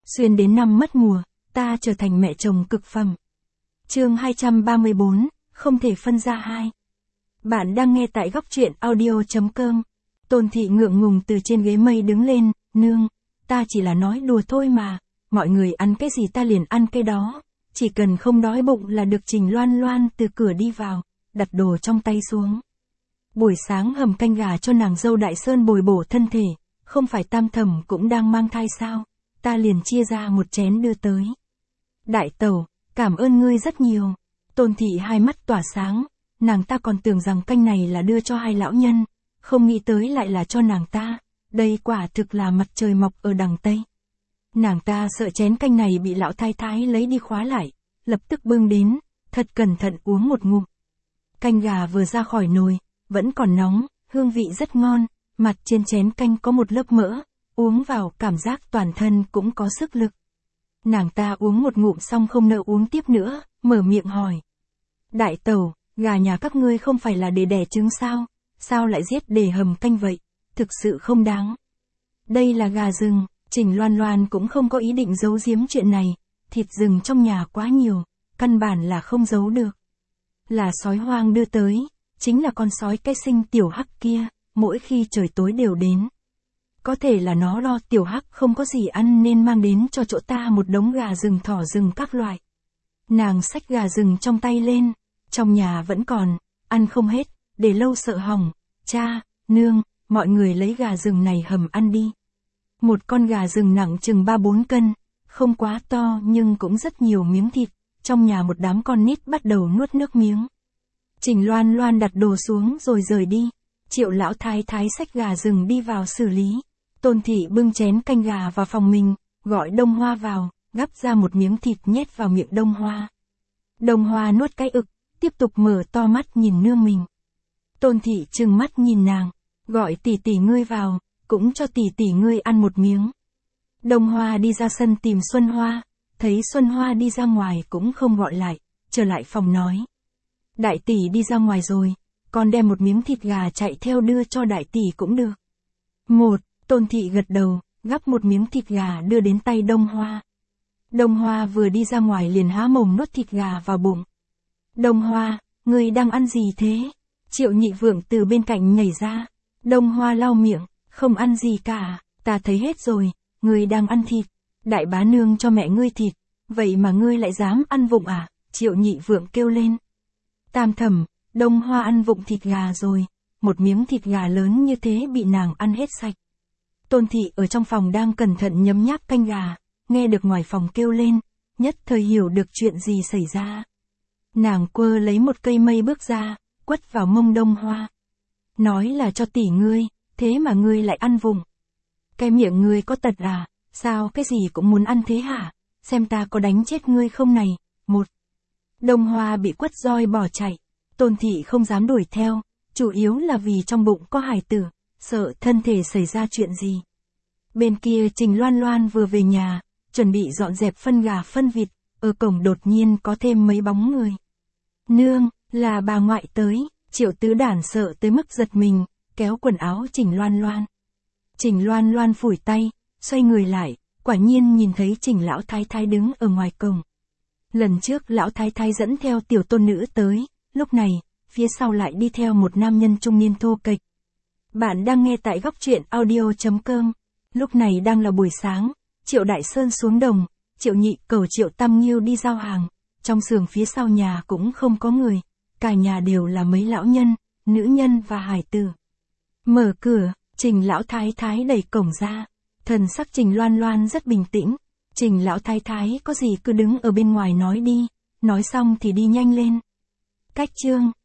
Xuyên đến năm mất mùa, ta trở thành mẹ chồng cực phẩm. Chương 234, không thể phân ra hai. Bạn đang nghe tại góc truyện audio.com. Tôn Thị ngượng ngùng từ trên ghế mây đứng lên, nương, ta chỉ là nói đùa thôi mà, mọi người ăn cái gì ta liền ăn cái đó, chỉ cần không đói bụng là được. Trình Loan Loan từ cửa đi vào, đặt đồ trong tay xuống. Buổi sáng hầm canh gà cho nàng dâu Đại Sơn bồi bổ thân thể, không phải Tam Thẩm cũng đang mang thai sao, ta liền chia ra một chén đưa tới. Đại tẩu, cảm ơn ngươi rất nhiều. Tôn Thị hai mắt tỏa sáng, nàng ta còn tưởng rằng canh này là đưa cho hai lão nhân, không nghĩ tới lại là cho nàng ta, đây quả thực là mặt trời mọc ở đằng Tây. Nàng ta sợ chén canh này bị lão thái thái lấy đi khóa lại, lập tức bưng đến, thật cẩn thận uống một ngụm. Canh gà vừa ra khỏi nồi, vẫn còn nóng, hương vị rất ngon, mặt trên chén canh có một lớp mỡ, uống vào cảm giác toàn thân cũng có sức lực. Nàng ta uống một ngụm xong không nỡ uống tiếp nữa, mở miệng hỏi. Đại tẩu, gà nhà các ngươi không phải là để đẻ trứng sao, sao lại giết để hầm canh vậy, thực sự không đáng. Đây là gà rừng, Trình Loan Loan cũng không có ý định giấu giếm chuyện này, thịt rừng trong nhà quá nhiều, căn bản là không giấu được. Là sói hoang đưa tới, chính là con sói cái sinh tiểu hắc kia, mỗi khi trời tối đều đến. Có thể là nó lo tiểu hắc không có gì ăn nên mang đến cho chỗ ta một đống gà rừng thỏ rừng các loại. Nàng xách gà rừng trong tay lên, trong nhà vẫn còn, ăn không hết, để lâu sợ hỏng, cha, nương, mọi người lấy gà rừng này hầm ăn đi. Một con gà rừng nặng chừng 3-4 cân, không quá to nhưng cũng rất nhiều miếng thịt, trong nhà một đám con nít bắt đầu nuốt nước miếng. Trình Loan Loan đặt đồ xuống rồi rời đi, Triệu lão thái thái xách gà rừng đi vào xử lý. Tôn Thị bưng chén canh gà vào phòng mình, gọi Đông Hoa vào, gắp ra một miếng thịt nhét vào miệng Đông Hoa. Đông Hoa nuốt cái ực, tiếp tục mở to mắt nhìn nương mình. Tôn Thị trừng mắt nhìn nàng, gọi tỷ tỷ ngươi vào, cũng cho tỷ tỷ ngươi ăn một miếng. Đông Hoa đi ra sân tìm Xuân Hoa, thấy Xuân Hoa đi ra ngoài cũng không gọi lại, trở lại phòng nói. Đại tỷ đi ra ngoài rồi, con đem một miếng thịt gà chạy theo đưa cho đại tỷ cũng được. Một, Tôn Thị gật đầu, gắp một miếng thịt gà đưa đến tay Đông Hoa. Đông Hoa vừa đi ra ngoài liền há mồm nuốt thịt gà vào bụng. Đông Hoa, ngươi đang ăn gì thế? Triệu Nhị Vượng từ bên cạnh nhảy ra. Đông Hoa lau miệng, không ăn gì cả, ta thấy hết rồi, ngươi đang ăn thịt. Đại bá nương cho mẹ ngươi thịt, vậy mà ngươi lại dám ăn vụng à? Triệu Nhị Vượng kêu lên. Tam Thẩm, Đông Hoa ăn vụng thịt gà rồi, một miếng thịt gà lớn như thế bị nàng ăn hết sạch. Tôn Thị ở trong phòng đang cẩn thận nhấm nháp canh gà, nghe được ngoài phòng kêu lên, nhất thời hiểu được chuyện gì xảy ra. Nàng quơ lấy một cây mây bước ra, quất vào mông Đông Hoa. Nói là cho tỷ ngươi, thế mà ngươi lại ăn vụng. Cái miệng ngươi có tật à, sao cái gì cũng muốn ăn thế hả, xem ta có đánh chết ngươi không này. Một, Đông Hoa bị quất roi bỏ chạy, Tôn Thị không dám đuổi theo, chủ yếu là vì trong bụng có hài tử, sợ thân thể xảy ra chuyện gì. Bên kia Trình Loan Loan vừa về nhà, chuẩn bị dọn dẹp phân gà phân vịt, ở cổng đột nhiên có thêm mấy bóng người. Nương, là bà ngoại tới, Triệu Tứ Đản sợ tới mức giật mình, kéo quần áo Trình Loan Loan. Trình Loan Loan phủi tay, xoay người lại, quả nhiên nhìn thấy Trình lão thái thái đứng ở ngoài cổng. Lần trước lão thái thái dẫn theo tiểu tôn nữ tới, lúc này, phía sau lại đi theo một nam nhân trung niên thô kệch. Bạn đang nghe tại góc truyện audio.com. Lúc này đang là buổi sáng, Triệu Đại Sơn xuống đồng, Triệu Nhị Cẩu Triệu Tam Nghiêu đi giao hàng, trong xưởng phía sau nhà cũng không có người, cả nhà đều là mấy lão nhân, nữ nhân và hài tử. Mở cửa, Trình lão thái thái đẩy cổng ra, thần sắc Trình Loan Loan rất bình tĩnh, Trình lão thái thái có gì cứ đứng ở bên ngoài nói đi, nói xong thì đi nhanh lên. Cách chương